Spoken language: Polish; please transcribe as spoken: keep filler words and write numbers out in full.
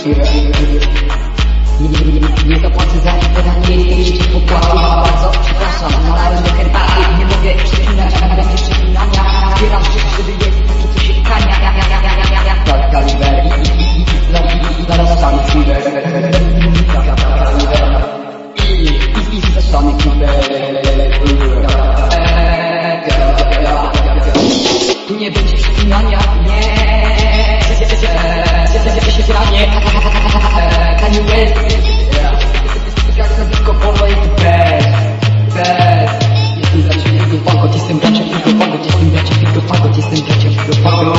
Nie, nie, nie, nie zapłacę za nie podanie, jeśli popłacił. Bardzo przepraszam, nalałem do herbaty. Nie mogę przeklinać, ale będzie przeklinania. Zbieram się, żeby jest takie co się kania. Tak, kaliber i narastany killer. I, i, i zastany killer. Tu nie będzie przeklinania, nie. Zranie, Kanye West. Jak na disco polo jest best, best. Jestem bracie Figo Fagot, jestem bracie Figo Fagot, jestem bracie Figo Fagot, jestem bracie Figo Fagot.